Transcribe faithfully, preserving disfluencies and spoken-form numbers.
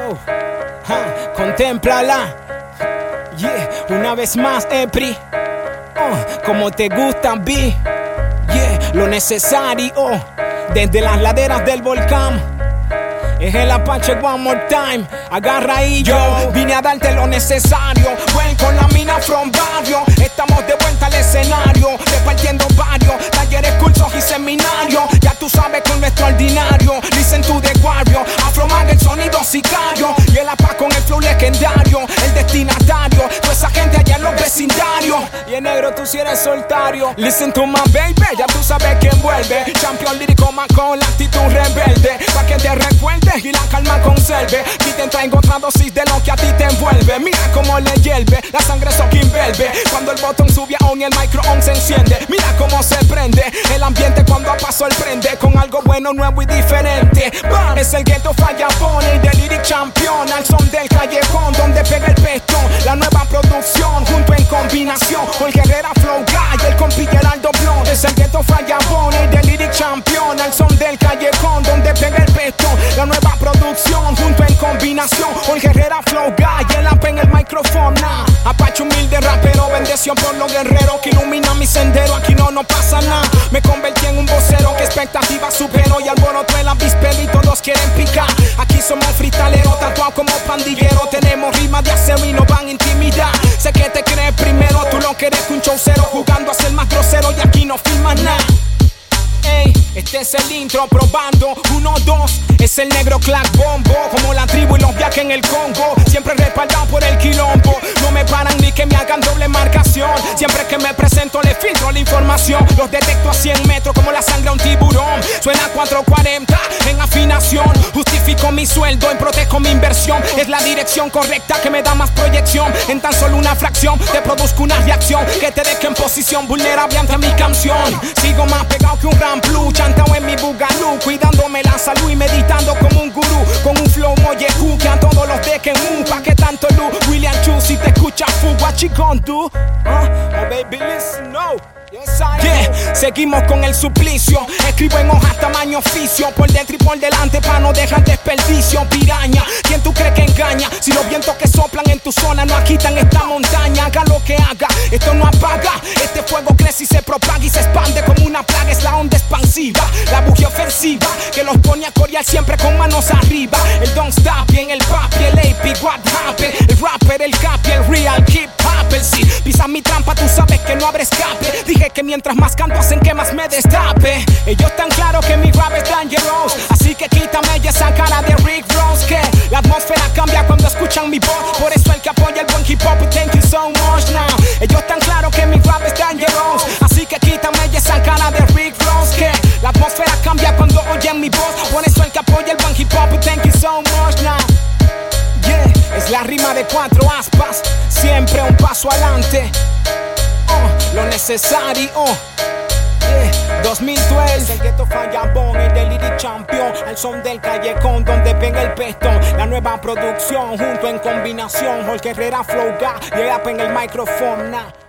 Oh, ja, contémplala. Yeah, una vez más, Epri. Oh, como te gusta, B. Yeah, lo necesario. Desde las laderas del volcán. Es el Apache one more time. Agarra ahí yo, vine a darte lo necesario. Vuelco con la mina from barrio. Estamos de vuelta al escenario, repartiendo varios talleres, cursos y seminarios. Ya tú sabes con nuestro ordinario. Listen to the warrior, Afromag el sonido sicario. Y el Apa con el flow legendario, el destinatario, toda esa gente allá en los vecindarios. Y en negro tú si eres soltario. Listen to my baby, ya tú sabes quién vuelve. Champion lírico más con la actitud rebelde. Pa' que te recuerde y la calma conserve. Aquí te traigo otra dosis de lo que a ti te envuelve. Mira cómo le hierve, la sangre soca envuelve. Cuando el botón sube a on y el micro on se enciende. Mira cómo se prende el ambiente cuando a paso sorprende. Con algo bueno, nuevo y diferente. Bam, es el ghetto falla pone y del lyric champion. Al son del callejón donde pega el pestón. La nueva producción junto en combinación. Con el Herrera Flow Guy, el compi Geraldo Blon. Es el ghetto falla pone y del lyric champion. Al son del callejón donde pega el pestón. La nueva producción junto en combinación. Con el Herrera Flow Guy, el Apa en el micrófono. Nah. Apache humilde rapero, bendición por los guerreros que ilumina mi sendero. Aquí no no pasa nada. Me convertí en un vocero que expectativa supero y alboroto el avispero y todos quieren picar. Aquí somos fritaleros, tatuados como pandilleros. Tenemos rimas de acero y nos van a intimidar. Sé que te crees primero, tú lo que eres un showcero, jugando a ser más grosero y aquí no filmas nada. Ey, este es el intro probando, uno, dos, es el negro Clack Bombo. Como la tribu y los viajes en el Congo, siempre respaldado por el quilombo. No me paran ni que me hagan doble marcación. Siempre que me presento le filtro la información. Los detecto a cien metros como la sangre a un tiburón. Suena cuatro cuarenta en afinación. Justifico mi sueldo y protejo mi inversión. Es la dirección correcta que me da más proyección. En tan solo una fracción te produzco una reacción que te deje en posición vulnerable ante mi canción. Sigo más pegado que un ram blue, chantao en mi bugalú, cuidándome la salud y meditando como un gurú, con un flow mollejú que a todos los dejen un pa' que tanto luz. William Chu, si te escuchas fu, what you gon' do? Uh, oh baby listen, no. Yes, yeah, seguimos con el suplicio. Escribo en hojas tamaño oficio. Por dentro y por delante pa' no dejar desperdicio. Piraña, ¿quién tú crees que engaña? Si los vientos que soplan en tu zona no agitan esta montaña. Haga lo que haga, esto no apaga. Este fuego crece y se propaga y se expande como una plaga. Es la onda expansiva, la bujía ofensiva que los pone a corear siempre con manos arriba. El don't stop y en el papi, el A P, what happened? El rapper, el capi, el real keep happen. Si pisas mi trampa tú sabes que no abre escape. Dije que mientras más canto hacen que más me destape. Ellos tan claro que mi rap es dangerous, así que quítame ya esa cara de Rick Ross. Que la atmósfera cambia cuando escuchan mi voz. Por eso el que apoya el buen hip hop, thank you so much now. Ellos tan claro que mi rap es dangerous, así que quítame ya esa cara de Rick Ross. Que la atmósfera cambia cuando oyen mi voz. Por eso el que apoya el buen hip hop, thank you so much now. Yeah, es la rima de cuatro aspas, siempre un paso adelante. Oh, lo necesario. Yeah, dos mil doce. El ghetto fallabón, el del lyric champion. Al son del callejón donde pega el pestón. La nueva producción junto en combinación. Jorge Herrera Flow Guy, y el Apa en el micrófono. Nah.